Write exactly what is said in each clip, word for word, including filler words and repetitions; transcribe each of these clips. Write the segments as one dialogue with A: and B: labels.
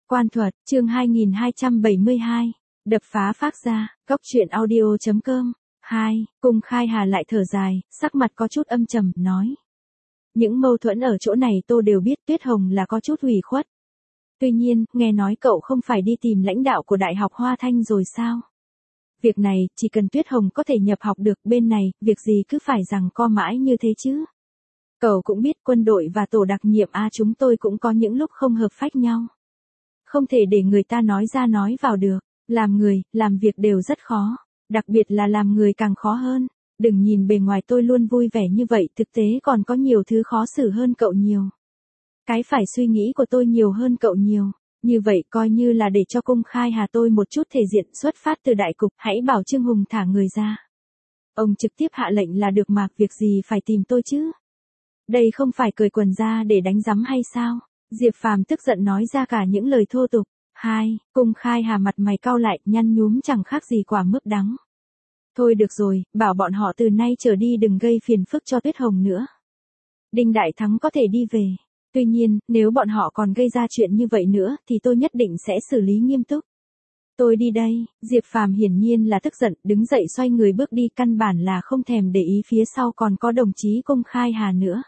A: Quan thuật, chương hai nghìn hai trăm bảy mươi hai. Đập phá Phác Gia, Cóc truyện audio chấm com. hai. Cung Khai Hà lại thở dài, sắc mặt có chút âm trầm, nói. Những mâu thuẫn ở chỗ này tôi đều biết, Tuyết Hồng là có chút ủy khuất. Tuy nhiên, nghe nói cậu không phải đi tìm lãnh đạo của Đại học Hoa Thanh rồi sao? Việc này, chỉ cần Tuyết Hồng có thể nhập học được bên này, việc gì cứ phải rằng co mãi như thế chứ? Cậu cũng biết quân đội và tổ đặc nhiệm A chúng tôi cũng có những lúc không hợp phách nhau. Không thể để người ta nói ra nói vào được, làm người, làm việc đều rất khó, đặc biệt là làm người càng khó hơn. Đừng nhìn bề ngoài tôi luôn vui vẻ như vậy, thực tế còn có nhiều thứ khó xử hơn cậu nhiều. Cái phải suy nghĩ của tôi nhiều hơn cậu nhiều, như vậy coi như là để cho Cung Khai Hà tôi một chút thể diện, xuất phát từ đại cục, hãy bảo Trương Hùng thả người ra. Ông trực tiếp hạ lệnh là được mà, việc gì phải tìm tôi chứ? Đây không phải cởi quần ra để đánh giấm hay sao? Diệp Phàm tức giận nói ra cả những lời thô tục. Hai, Cung Khai Hà mặt mày cau lại, nhăn nhúm chẳng khác gì quả mướp đắng. Thôi được rồi, bảo bọn họ từ nay trở đi đừng gây phiền phức cho Tuyết Hồng nữa. Đinh Đại Thắng có thể đi về. Tuy nhiên, nếu bọn họ còn gây ra chuyện như vậy nữa, thì tôi nhất định sẽ xử lý nghiêm túc. Tôi đi đây, Diệp Phàm hiển nhiên là tức giận, đứng dậy xoay người bước đi, căn bản là không thèm để ý phía sau còn có đồng chí Cung Khai Hà nữa.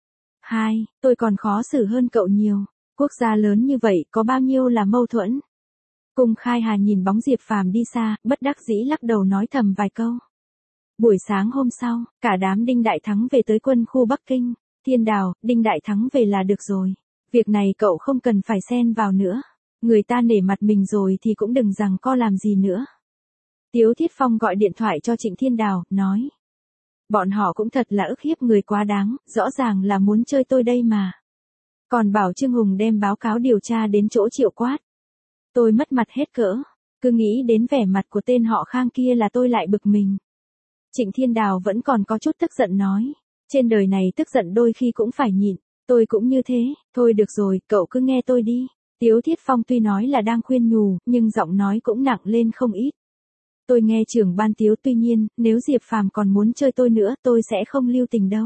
A: Hai, tôi còn khó xử hơn cậu nhiều. Quốc gia lớn như vậy có bao nhiêu là mâu thuẫn. Cung Khai Hà nhìn bóng Diệp Phàm đi xa, bất đắc dĩ lắc đầu nói thầm vài câu. Buổi sáng hôm sau, cả đám Đinh Đại Thắng về tới quân khu Bắc Kinh. Thiên Đào, Đinh Đại Thắng về là được rồi. Việc này cậu không cần phải xen vào nữa. Người ta nể mặt mình rồi thì cũng đừng rằng co làm gì nữa. Tiếu Thiết Phong gọi điện thoại cho Trịnh Thiên Đào, nói. Bọn họ cũng thật là ức hiếp người quá đáng, rõ ràng là muốn chơi tôi đây mà. Còn bảo Trương Hùng đem báo cáo điều tra đến chỗ Triệu Quát. Tôi mất mặt hết cỡ, cứ nghĩ đến vẻ mặt của tên họ Khang kia là tôi lại bực mình. Trịnh Thiên Đào vẫn còn có chút tức giận nói. Trên đời này tức giận đôi khi cũng phải nhịn, tôi cũng như thế, thôi được rồi, cậu cứ nghe tôi đi. Tiếu Thiết Phong tuy nói là đang khuyên nhủ, nhưng giọng nói cũng nặng lên không ít. Tôi nghe trưởng ban Tiếu, tuy nhiên, nếu Diệp Phàm còn muốn chơi tôi nữa, tôi sẽ không lưu tình đâu.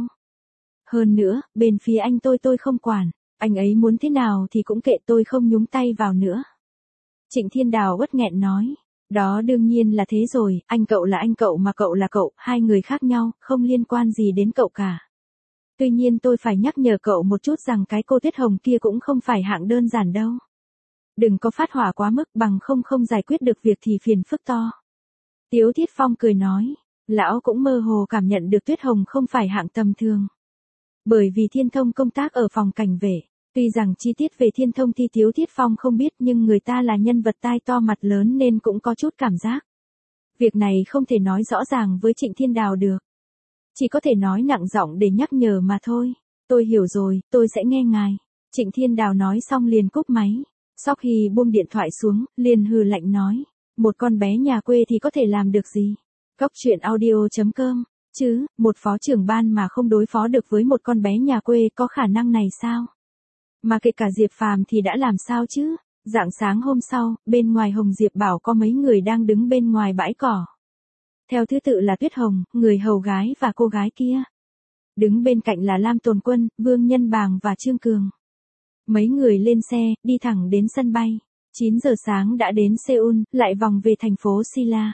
A: Hơn nữa, bên phía anh tôi tôi không quản, anh ấy muốn thế nào thì cũng kệ, tôi không nhúng tay vào nữa. Trịnh Thiên Đào uất nghẹn nói. Đó đương nhiên là thế rồi, anh cậu là anh cậu mà cậu là cậu, hai người khác nhau, không liên quan gì đến cậu cả. Tuy nhiên tôi phải nhắc nhở cậu một chút rằng cái cô Tuyết Hồng kia cũng không phải hạng đơn giản đâu. Đừng có phát hỏa quá mức, bằng không không giải quyết được việc thì phiền phức to. Tiếu Thiết Phong cười nói, lão cũng mơ hồ cảm nhận được Tuyết Hồng không phải hạng tầm thường. Bởi vì Thiên Thông công tác ở phòng cảnh vệ. Tuy rằng chi tiết về Thiên Thông thì Tiếu Thiết Phong không biết, nhưng người ta là nhân vật tai to mặt lớn nên cũng có chút cảm giác. Việc này không thể nói rõ ràng với Trịnh Thiên Đào được. Chỉ có thể nói nặng giọng để nhắc nhở mà thôi. Tôi hiểu rồi, tôi sẽ nghe ngài. Trịnh Thiên Đào nói xong liền cúp máy. Sau khi buông điện thoại xuống, liền hừ lạnh nói. Một con bé nhà quê thì có thể làm được gì? Cóc truyện audio chấm com. Chứ, một phó trưởng ban mà không đối phó được với một con bé nhà quê có khả năng này sao? Mà kể cả Diệp Phàm thì đã làm sao chứ? Rạng sáng hôm sau, bên ngoài Hồng Diệp bảo có mấy người đang đứng bên ngoài bãi cỏ. Theo thứ tự là Tuyết Hồng, người hầu gái và cô gái kia. Đứng bên cạnh là Lam Tồn Quân, Vương Nhân Bàng và Trương Cường. Mấy người lên xe, đi thẳng đến sân bay. chín giờ sáng đã đến Seoul, lại vòng về thành phố Silla.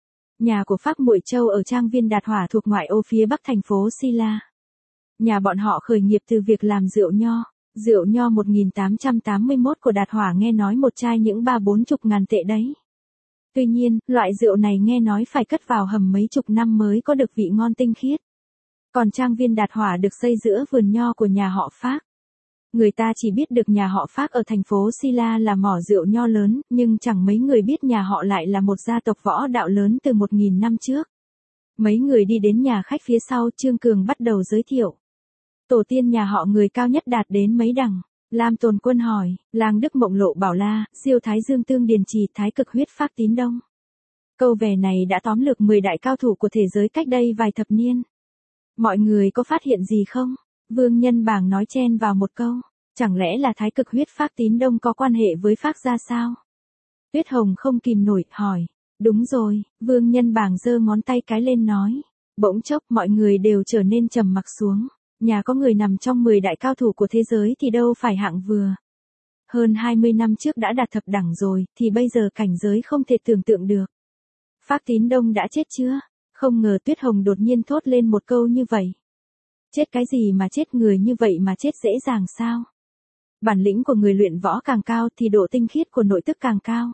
A: Nhà của Phác Muội Châu ở trang viên Đạt Hỏa thuộc ngoại ô phía bắc thành phố Silla. Nhà bọn họ khởi nghiệp từ việc làm rượu nho. Rượu nho một nghìn tám trăm tám mươi mốt của Đạt Hỏa nghe nói một chai những ba bốn chục ngàn tệ đấy. Tuy nhiên, loại rượu này nghe nói phải cất vào hầm mấy chục năm mới có được vị ngon tinh khiết. Còn trang viên Đạt Hỏa được xây giữa vườn nho của nhà họ Phác. Người ta chỉ biết được nhà họ Phác ở thành phố Silla là mỏ rượu nho lớn, nhưng chẳng mấy người biết nhà họ lại là một gia tộc võ đạo lớn từ một nghìn năm trước. Mấy người đi đến nhà khách phía sau, Trương Cường bắt đầu giới thiệu. Tổ tiên nhà họ người cao nhất đạt đến mấy đẳng? Lam Tồn Quân hỏi, Lang Đức Mộng Lộ Bảo La, Siêu Thái Dương Tương Điền Trì, Thái Cực Huyết Phác Tín Đông. Câu về này đã tóm lược mười đại cao thủ của thế giới cách đây vài thập niên. Mọi người có phát hiện gì không? Vương Nhân Bàng nói chen vào một câu, chẳng lẽ là Thái Cực Huyết Phác Tín Đông có quan hệ với Phác gia sao? Tuyết Hồng không kìm nổi, hỏi, đúng rồi, Vương Nhân Bàng giơ ngón tay cái lên nói. Bỗng chốc mọi người đều trở nên trầm mặc xuống. Nhà có người nằm trong mười đại cao thủ của thế giới thì đâu phải hạng vừa. Hơn hai mươi năm trước đã đạt thập đẳng rồi, thì bây giờ cảnh giới không thể tưởng tượng được. Phác Tín Đông đã chết chưa? Không ngờ Tuyết Hồng đột nhiên thốt lên một câu như vậy. Chết cái gì mà chết, người như vậy mà chết dễ dàng sao? Bản lĩnh của người luyện võ càng cao thì độ tinh khiết của nội tức càng cao.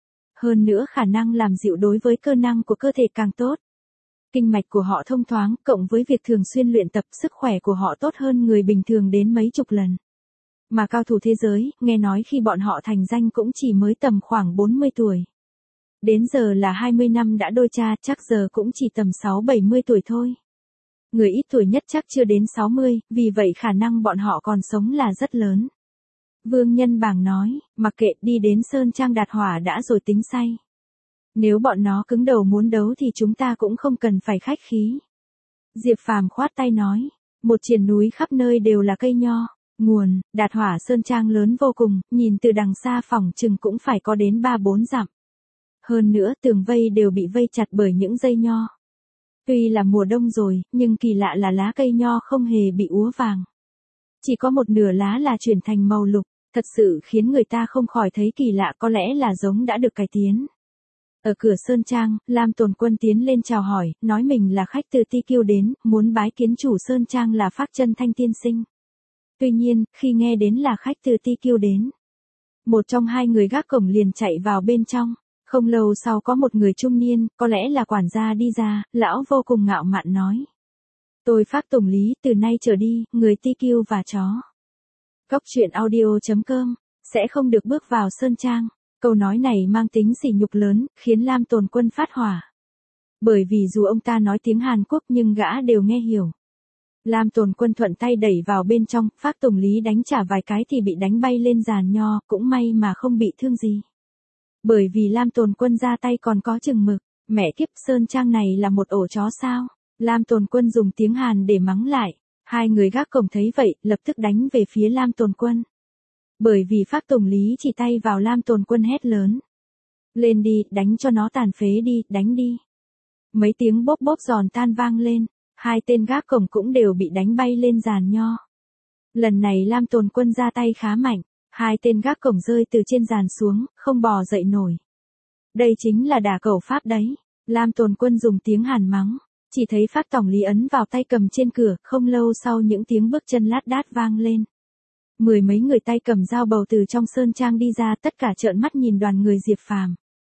A: Hơn nữa khả năng làm dịu đối với cơ năng của cơ thể càng tốt. Kinh mạch của họ thông thoáng, cộng với việc thường xuyên luyện tập, sức khỏe của họ tốt hơn người bình thường đến mấy chục lần. Mà cao thủ thế giới, nghe nói khi bọn họ thành danh cũng chỉ mới tầm khoảng bốn mươi tuổi. Đến giờ là hai mươi năm đã đôi cha, chắc giờ cũng chỉ tầm sáu bảy mươi tuổi thôi. Người ít tuổi nhất chắc chưa đến sáu mươi, vì vậy khả năng bọn họ còn sống là rất lớn. Vương Nhân Bàng nói, mặc kệ, đi đến Sơn Trang Đạt Hỏa đã rồi tính say. Nếu bọn nó cứng đầu muốn đấu thì chúng ta cũng không cần phải khách khí. Diệp Phàm khoát tay nói, một triền núi khắp nơi đều là cây nho, nguồn, Đạt Hỏa Sơn Trang lớn vô cùng, nhìn từ đằng xa phỏng chừng cũng phải có đến ba bốn dặm. Hơn nữa tường vây đều bị vây chặt bởi những dây nho. Tuy là mùa đông rồi, nhưng kỳ lạ là lá cây nho không hề bị úa vàng. Chỉ có một nửa lá là chuyển thành màu lục, thật sự khiến người ta không khỏi thấy kỳ lạ, có lẽ là giống đã được cải tiến. Ở cửa Sơn Trang, Lam Tồn Quân tiến lên chào hỏi, nói mình là khách từ Ti Kiêu đến, muốn bái kiến chủ Sơn Trang là Phác Chân Thanh tiên sinh. Tuy nhiên, khi nghe đến là khách từ Ti Kiêu đến, một trong hai người gác cổng liền chạy vào bên trong. Không lâu sau có một người trung niên, có lẽ là quản gia đi ra, lão vô cùng ngạo mạn nói. Tôi Phác Tổng Lý, từ nay trở đi, người Ti Kiêu và chó. Cốc truyện audio chấm com, sẽ không được bước vào Sơn Trang. Câu nói này mang tính sỉ nhục lớn, khiến Lam Tồn Quân phát hỏa. Bởi vì dù ông ta nói tiếng Hàn Quốc nhưng gã đều nghe hiểu. Lam Tồn Quân thuận tay đẩy vào bên trong, Phác Tổng Lý đánh trả vài cái thì bị đánh bay lên giàn nho, cũng may mà không bị thương gì. Bởi vì Lam Tồn Quân ra tay còn có chừng mực, mẹ kiếp, Sơn Trang này là một ổ chó sao? Lam Tồn Quân dùng tiếng Hàn để mắng lại, hai người gác cổng thấy vậy, lập tức đánh về phía Lam Tồn Quân. Bởi vì Phác Tổng Lý chỉ tay vào Lam Tồn Quân hét lớn. Lên đi, đánh cho nó tàn phế đi, đánh đi. Mấy tiếng bốp bốp giòn tan vang lên, hai tên gác cổng cũng đều bị đánh bay lên giàn nho. Lần này Lam Tồn Quân ra tay khá mạnh. Hai tên gác cổng rơi từ trên giàn xuống, không bò dậy nổi. Đây chính là đả cẩu pháp đấy. Lam Tồn Quân dùng tiếng Hàn mắng. Chỉ thấy Phác Tổng Lý ấn vào tay cầm trên cửa, không lâu sau những tiếng bước chân lát đát vang lên. Mười mấy người tay cầm dao bầu từ trong Sơn Trang đi ra, tất cả trợn mắt nhìn đoàn người Diệp Phàm.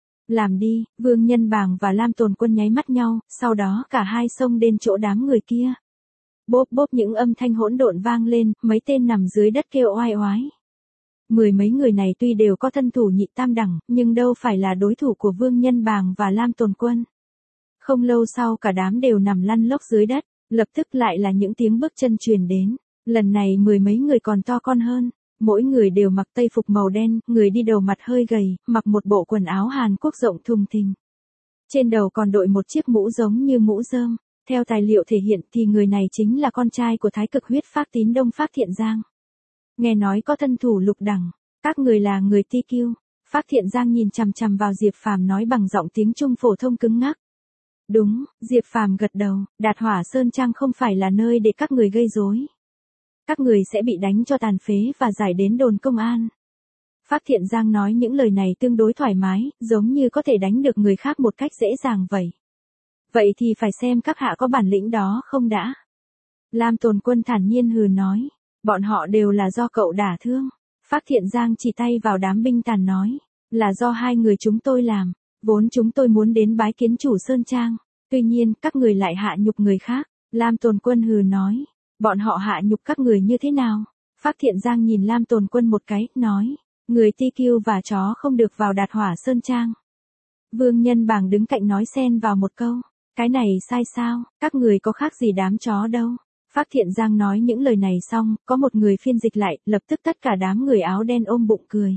A: Làm đi, Vương Nhân Bàng và Lam Tồn Quân nháy mắt nhau, sau đó cả hai xông đến chỗ đám người kia. Bốp bốp những âm thanh hỗn độn vang lên, mấy tên nằm dưới đất kêu oai oái. Mười mấy người này tuy đều có thân thủ nhị tam đẳng, nhưng đâu phải là đối thủ của Vương Nhân Bàng và Lam Tồn Quân. Không lâu sau cả đám đều nằm lăn lóc dưới đất, lập tức lại là những tiếng bước chân truyền đến. Lần này mười mấy người còn to con hơn, mỗi người đều mặc tây phục màu đen, người đi đầu mặt hơi gầy, mặc một bộ quần áo Hàn Quốc rộng thùng thình. Trên đầu còn đội một chiếc mũ giống như mũ rơm. Theo tài liệu thể hiện thì người này chính là con trai của Thái Cực Huyết Phác Tín Đông Phác Thiện Giang. Nghe nói có thân thủ lục đẳng, các người là người Ti Kiêu. Phác Thiện Giang nhìn chằm chằm vào Diệp Phàm nói bằng giọng tiếng Trung phổ thông cứng ngắc. Đúng, Diệp Phàm gật đầu, Đạt Hỏa Sơn Trang không phải là nơi để các người gây rối. Các người sẽ bị đánh cho tàn phế và giải đến đồn công an. Phác Thiện Giang nói những lời này tương đối thoải mái, giống như có thể đánh được người khác một cách dễ dàng vậy. Vậy thì phải xem các hạ có bản lĩnh đó không đã. Lam Tồn Quân thản nhiên hừ nói. Bọn họ đều là do cậu đả thương. Phác Thiện Giang chỉ tay vào đám binh tàn nói. Là do hai người chúng tôi làm. Vốn chúng tôi muốn đến bái kiến chủ Sơn Trang. Tuy nhiên, các người lại hạ nhục người khác. Lam Tồn Quân hừ nói. Bọn họ hạ nhục các người như thế nào? Phác Thiện Giang nhìn Lam Tồn Quân một cái, nói. Người Ti Kiêu và chó không được vào Đạt Hỏa Sơn Trang. Vương Nhân Bàng đứng cạnh nói xen vào một câu. Cái này sai sao, các người có khác gì đám chó đâu. Phác Thiện Giang nói những lời này xong, có một người phiên dịch lại, lập tức tất cả đám người áo đen ôm bụng cười.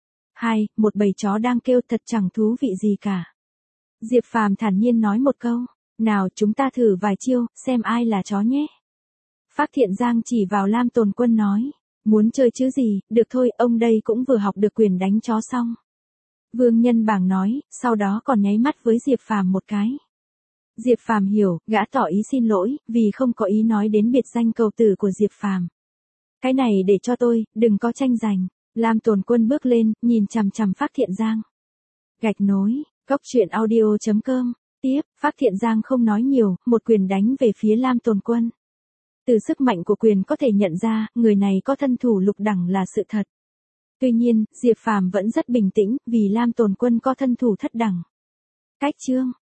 A: Hai, một bầy chó đang kêu thật chẳng thú vị gì cả. Diệp Phàm thản nhiên nói một câu, nào chúng ta thử vài chiêu, xem ai là chó nhé. Phác Thiện Giang chỉ vào Lam Tồn Quân nói, muốn chơi chứ gì, được thôi, ông đây cũng vừa học được quyền đánh chó xong. Vương Nhân Bàng nói, sau đó còn nháy mắt với Diệp Phàm một cái. Diệp Phàm hiểu, gã tỏ ý xin lỗi, vì không có ý nói đến biệt danh cầu tử của Diệp Phàm. Cái này để cho tôi, đừng có tranh giành. Lam Tồn Quân bước lên, nhìn chằm chằm Phác Thiện Giang. Gạch nối, cốc truyện audio chấm com. Tiếp, Phác Thiện Giang không nói nhiều, một quyền đánh về phía Lam Tồn Quân. Từ sức mạnh của quyền có thể nhận ra, người này có thân thủ lục đẳng là sự thật. Tuy nhiên, Diệp Phàm vẫn rất bình tĩnh, vì Lam Tồn Quân có thân thủ thất đẳng. Cách chương